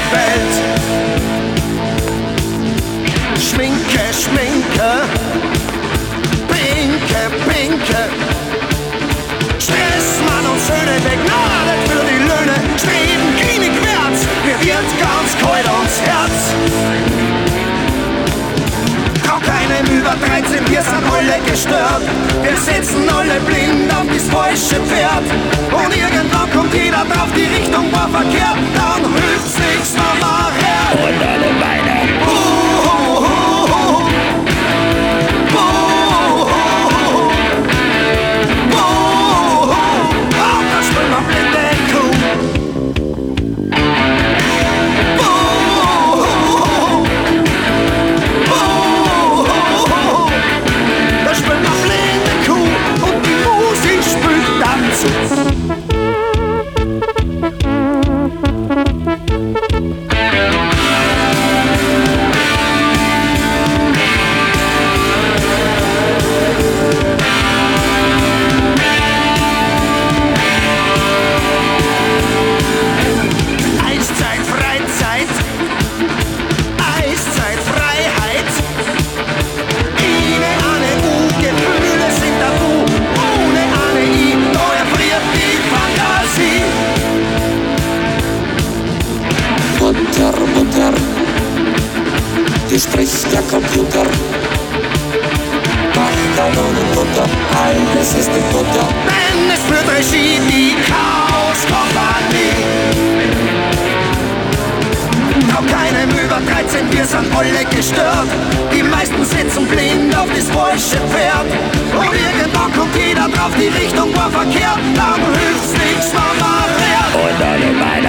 Welt. Schminke, Schminke, Pinke, Pinke. Stress, Mann und Söhne, begnadet für die Löhne. Streben grinig wärts, mir wird ganz kalt ums Herz. Brauch keinem über 13, wir sind alle gestört. Wir sitzen alle blind auf das falsche Pferd. Und irgendwann kommt jeder drauf, die Richtung war verkehrt. Dann hilft's nichts, Mama, her. Und alle Beine. Spricht der Computer. Kanonenfutter, alles ist im Butter. Denn es führt Regie die Chaos-Kompanie. Brauch keinem über 13, wir sind alle gestört. Die meisten sitzen blind auf das falsche Pferd. Und irgendwann kommt jeder drauf, die Richtung war verkehrt. Dann hilft's nichts, Mama, her. Und alle Beine.